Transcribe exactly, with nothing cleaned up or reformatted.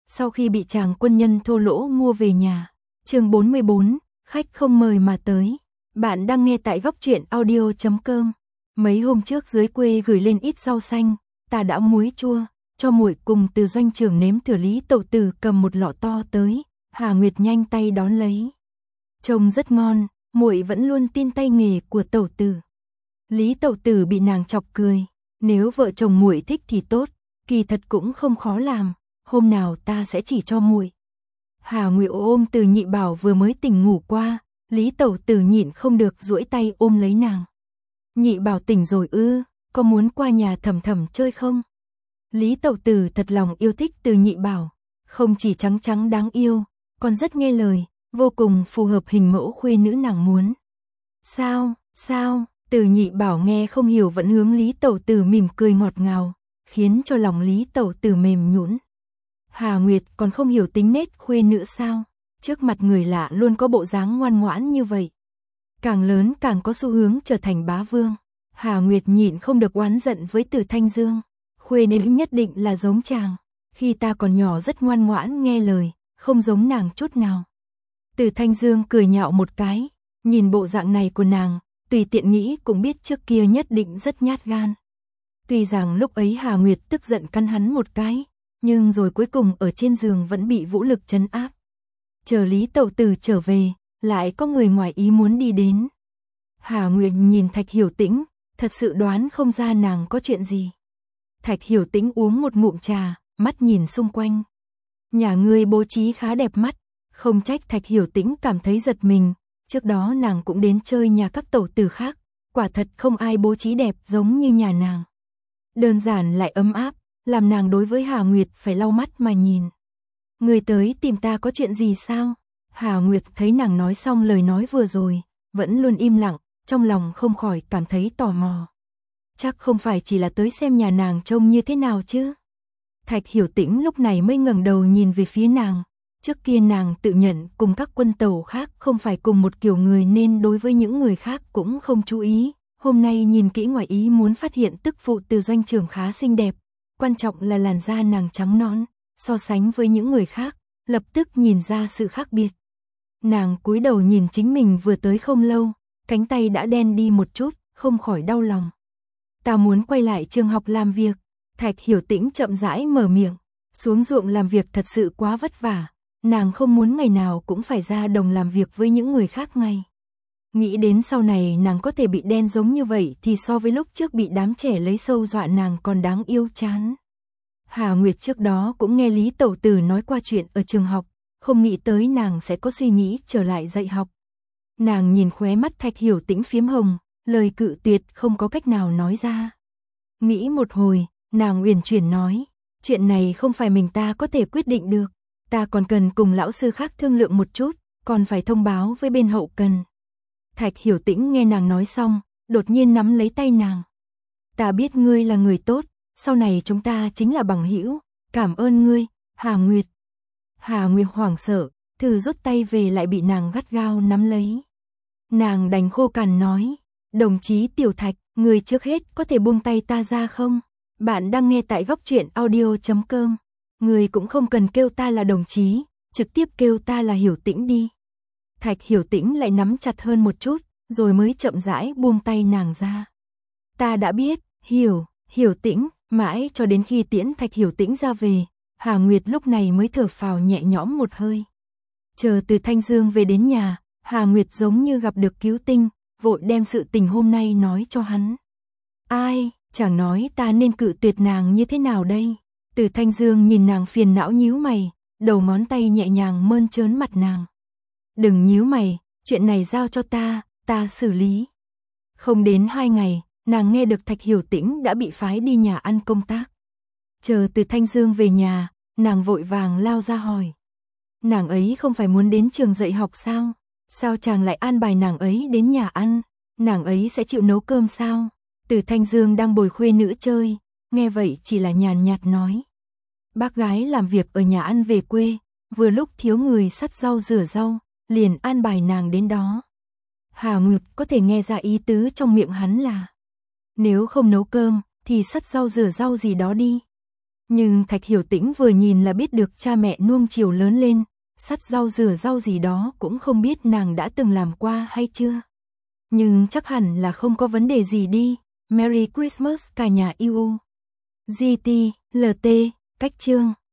sau khi bị chàng quân nhân thô lỗ mua về nhà. Chương bốn mươi bốn, khách không mời mà tới. Bạn đang nghe tại góc truyện audio chấm com. Mấy hôm trước dưới quê gửi lên ít rau xanh, ta đã muối chua, cho muội cùng từ doanh trường nếm thử. Lý Tẩu Tử cầm một lọ to tới, Hà Nguyệt nhanh tay đón lấy. Trông rất ngon, muội vẫn luôn tin tay nghề của Tẩu Tử. Lý Tẩu Tử bị nàng chọc cười, nếu vợ chồng muội thích thì tốt, kỳ thật cũng không khó làm, hôm nào ta sẽ chỉ cho muội. Hà Nguyệt ôm Từ Nhị Bảo vừa mới tỉnh ngủ qua, Lý Tẩu Tử nhịn không được duỗi tay ôm lấy nàng. Nhị Bảo tỉnh rồi ư, có muốn qua nhà Thẩm Thẩm chơi không? Lý Tẩu Tử thật lòng yêu thích Từ Nhị Bảo, không chỉ trắng trắng đáng yêu, còn rất nghe lời, vô cùng phù hợp hình mẫu khuê nữ nàng muốn. Sao, sao? Từ Nhị Bảo nghe không hiểu vẫn hướng Lý Tẩu Tử mỉm cười ngọt ngào, khiến cho lòng Lý Tẩu Tử mềm nhũn. Hà Nguyệt còn không hiểu tính nết khuê nữ sao? Trước mặt người lạ luôn có bộ dáng ngoan ngoãn như vậy. Càng lớn càng có xu hướng trở thành bá vương. Hà Nguyệt nhịn không được oán giận với Từ Thanh Dương. Khuê nữ nhất định là giống chàng. Khi ta còn nhỏ rất ngoan ngoãn nghe lời, không giống nàng chút nào. Từ Thanh Dương cười nhạo một cái, nhìn bộ dạng này của nàng, tùy tiện nghĩ cũng biết trước kia nhất định rất nhát gan. Tuy rằng lúc ấy Hà Nguyệt tức giận căn hắn một cái, nhưng rồi cuối cùng ở trên giường vẫn bị vũ lực trấn áp. Chờ Lý Tẩu Tử trở về, lại có người ngoài ý muốn đi đến. Hà Nguyệt nhìn Thạch Hiểu Tĩnh, thật sự đoán không ra nàng có chuyện gì. Thạch Hiểu Tĩnh uống một ngụm trà, mắt nhìn xung quanh. Nhà ngươi bố trí khá đẹp mắt, không trách Thạch Hiểu Tĩnh cảm thấy giật mình, trước đó nàng cũng đến chơi nhà các tẩu tử khác, quả thật không ai bố trí đẹp giống như nhà nàng. Đơn giản lại ấm áp, làm nàng đối với Hà Nguyệt phải lau mắt mà nhìn. Người tới tìm ta có chuyện gì sao? Hà Nguyệt thấy nàng nói xong lời nói vừa rồi, vẫn luôn im lặng, trong lòng không khỏi cảm thấy tò mò. Chắc không phải chỉ là tới xem nhà nàng trông như thế nào chứ? Thạch Hiểu Tĩnh lúc này mới ngẩng đầu nhìn về phía nàng. Trước kia nàng tự nhận cùng các quân tẩu khác không phải cùng một kiểu người nên đối với những người khác cũng không chú ý. Hôm nay nhìn kỹ ngoài ý muốn phát hiện tức phụ Từ doanh trường khá xinh đẹp. Quan trọng là làn da nàng trắng nõn, so sánh với những người khác, lập tức nhìn ra sự khác biệt. Nàng cúi đầu nhìn chính mình vừa tới không lâu, cánh tay đã đen đi một chút, không khỏi đau lòng. Ta muốn quay lại trường học làm việc. Thạch Hiểu Tĩnh chậm rãi mở miệng, xuống ruộng làm việc thật sự quá vất vả, nàng không muốn ngày nào cũng phải ra đồng làm việc với những người khác ngay. Nghĩ đến sau này nàng có thể bị đen giống như vậy thì so với lúc trước bị đám trẻ lấy sâu dọa nàng còn đáng yêu chán. Hà Nguyệt trước đó cũng nghe Lý Tẩu Tử nói qua chuyện ở trường học, không nghĩ tới nàng sẽ có suy nghĩ trở lại dạy học. Nàng nhìn khóe mắt Thạch Hiểu Tĩnh phiếm hồng, lời cự tuyệt không có cách nào nói ra. Nghĩ một hồi, nàng uyển chuyển nói, chuyện này không phải mình ta có thể quyết định được, ta còn cần cùng lão sư khác thương lượng một chút, còn phải thông báo với bên hậu cần. Thạch Hiểu Tĩnh nghe nàng nói xong, đột nhiên nắm lấy tay nàng. Ta biết ngươi là người tốt, sau này chúng ta chính là bằng hữu, cảm ơn ngươi, Hà Nguyệt. Hà Nguyệt hoảng sợ, thử rút tay về lại bị nàng gắt gao nắm lấy. Nàng đành khô cằn nói, đồng chí Tiểu Thạch, ngươi trước hết có thể buông tay ta ra không? Bạn đang nghe tại góc truyện audio chấm com. Ngươi cũng không cần kêu ta là đồng chí, trực tiếp kêu ta là Hiểu Tĩnh đi. Thạch Hiểu Tĩnh lại nắm chặt hơn một chút, rồi mới chậm rãi buông tay nàng ra. Ta đã biết, hiểu, Hiểu Tĩnh, mãi cho đến khi tiễn Thạch Hiểu Tĩnh ra về, Hà Nguyệt lúc này mới thở phào nhẹ nhõm một hơi. Chờ Từ Thanh Dương về đến nhà, Hà Nguyệt giống như gặp được cứu tinh, vội đem sự tình hôm nay nói cho hắn. Ai, chẳng nói ta nên cự tuyệt nàng như thế nào đây? Từ Thanh Dương nhìn nàng phiền não nhíu mày, đầu ngón tay nhẹ nhàng mơn trớn mặt nàng. Đừng nhíu mày, chuyện này giao cho ta, ta xử lý. Không đến hai ngày, nàng nghe được Thạch Hiểu Tĩnh đã bị phái đi nhà ăn công tác. Chờ Từ Thanh Dương về nhà, nàng vội vàng lao ra hỏi. Nàng ấy không phải muốn đến trường dạy học sao? Sao chàng lại an bài nàng ấy đến nhà ăn? Nàng ấy sẽ chịu nấu cơm sao? Từ Thanh Dương đang bồi khuê nữ chơi, nghe vậy chỉ là nhàn nhạt nói. Bác gái làm việc ở nhà ăn về quê, vừa lúc thiếu người sắt rau rửa rau, liền an bài nàng đến đó. Hà Nguyệt có thể nghe ra ý tứ trong miệng hắn là, nếu không nấu cơm, thì sắt rau rửa rau gì đó đi. Nhưng Thạch Hiểu Tĩnh vừa nhìn là biết được cha mẹ nuông chiều lớn lên, sắt rau rửa rau gì đó cũng không biết nàng đã từng làm qua hay chưa. Nhưng chắc hẳn là không có vấn đề gì đi. Merry Christmas cả nhà yêu. giê tê, lờ tê, cách chương.